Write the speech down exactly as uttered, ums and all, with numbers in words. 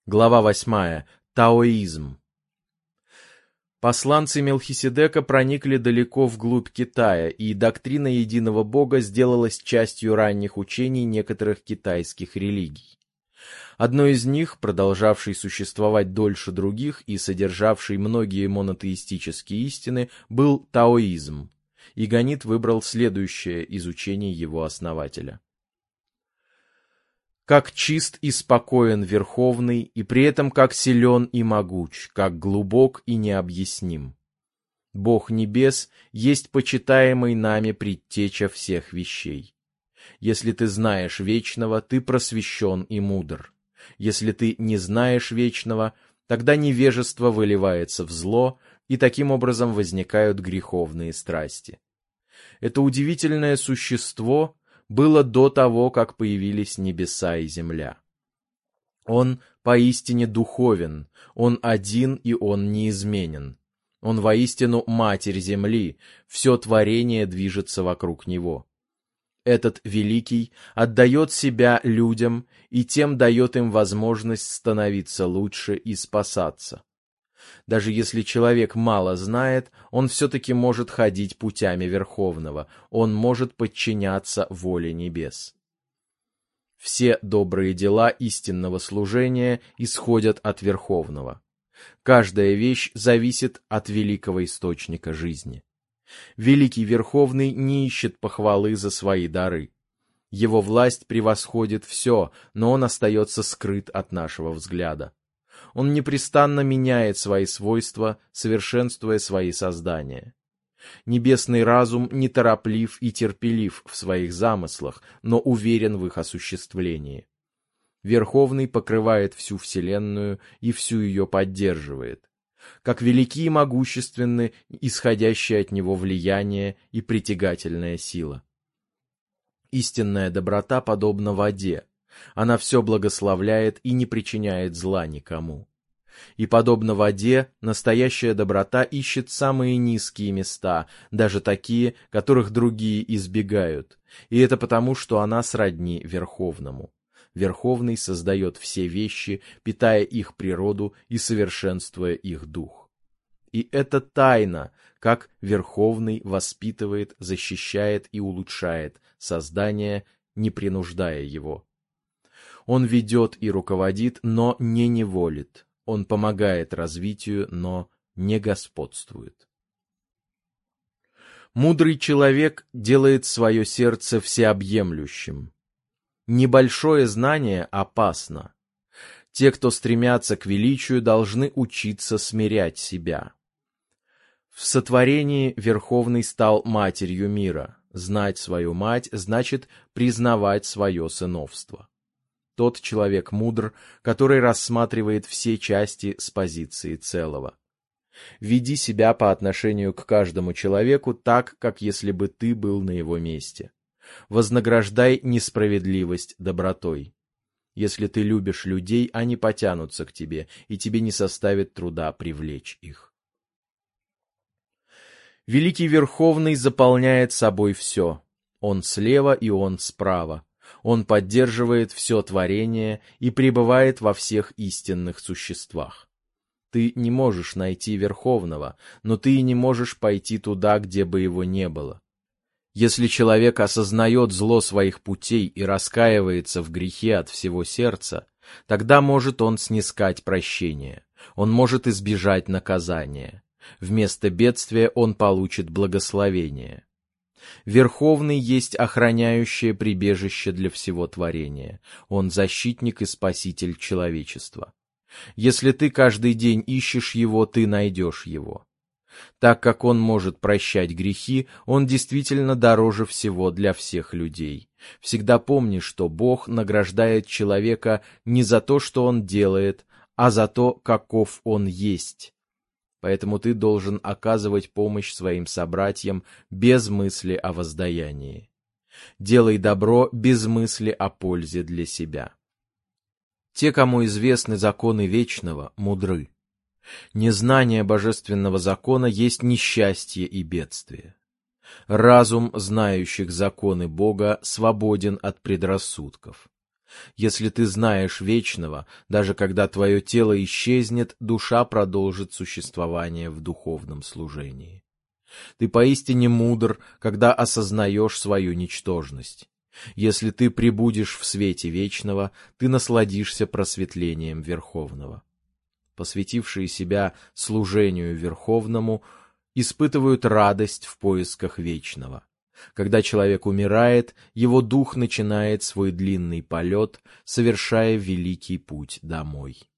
Глава восьмая. Таоизм. Посланцы Мелхиседека проникли далеко вглубь Китая, и доктрина единого Бога сделалась частью ранних учений некоторых китайских религий. Одной из них, продолжавшей существовать дольше других и содержавшей многие монотеистические истины, был таоизм, и Ганит выбрал следующее из учений его основателя. Как чист и спокоен Верховный, и при этом как силен и могуч, как глубок и необъясним. Бог небес есть почитаемый нами предтеча всех вещей. Если ты знаешь вечного, ты просвещен и мудр. Если ты не знаешь вечного, тогда невежество выливается в зло, и таким образом возникают греховные страсти. Это удивительное существо было до того, как появились небеса и земля. Он поистине духовен, он один и он неизменен. Он воистину Матерь Земли, все творение движется вокруг него. Этот Великий отдает себя людям и тем дает им возможность становиться лучше и спасаться. Даже если человек мало знает, он все-таки может ходить путями Верховного, он может подчиняться воле небес. Все добрые дела истинного служения исходят от Верховного. Каждая вещь зависит от великого источника жизни. Великий Верховный не ищет похвалы за свои дары. Его власть превосходит все, но он остается скрыт от нашего взгляда. Он непрестанно меняет свои свойства, совершенствуя свои создания. Небесный разум нетороплив и терпелив в своих замыслах, но уверен в их осуществлении. Верховный покрывает всю Вселенную и всю ее поддерживает. Как велики и могущественны исходящие от него влияние и притягательная сила. Истинная доброта подобна воде. Она все благословляет и не причиняет зла никому. И, подобно воде, настоящая доброта ищет самые низкие места, даже такие, которых другие избегают, и это потому, что она сродни Верховному. Верховный создает все вещи, питая их природу и совершенствуя их дух. И это тайна, как Верховный воспитывает, защищает и улучшает создание, не принуждая его. Он ведет и руководит, но не неволит. Он помогает развитию, но не господствует. Мудрый человек делает свое сердце всеобъемлющим. Небольшое знание опасно. Те, кто стремятся к величию, должны учиться смирять себя. В сотворении Верховный стал матерью мира. Знать свою мать значит признавать свое сыновство. Тот человек мудр, который рассматривает все части с позиции целого. Веди себя по отношению к каждому человеку так, как если бы ты был на его месте. Вознаграждай несправедливость добротой. Если ты любишь людей, они потянутся к тебе, и тебе не составит труда привлечь их. Великий Верховный заполняет собой все. Он слева и он справа. Он поддерживает все творение и пребывает во всех истинных существах. Ты не можешь найти Верховного, но ты и не можешь пойти туда, где бы его не было. Если человек осознает зло своих путей и раскаивается в грехе от всего сердца, тогда может он снискать прощение, он может избежать наказания. Вместо бедствия он получит благословение. Верховный есть охраняющее прибежище для всего творения. Он защитник и спаситель человечества. Если ты каждый день ищешь его, ты найдешь его. Так как он может прощать грехи, он действительно дороже всего для всех людей. Всегда помни, что Бог награждает человека не за то, что он делает, а за то, каков он есть. Поэтому ты должен оказывать помощь своим собратьям без мысли о воздаянии. Делай добро без мысли о пользе для себя. Те, кому известны законы вечного, мудры. Незнание божественного закона есть несчастье и бедствие. Разум знающих законы Бога свободен от предрассудков. Если ты знаешь вечного, даже когда твое тело исчезнет, душа продолжит существование в духовном служении. Ты поистине мудр, когда осознаешь свою ничтожность. Если ты пребудешь в свете вечного, ты насладишься просветлением Верховного. Посвятившие себя служению Верховному испытывают радость в поисках вечного. Когда человек умирает, его дух начинает свой длинный полет, совершая великий путь домой.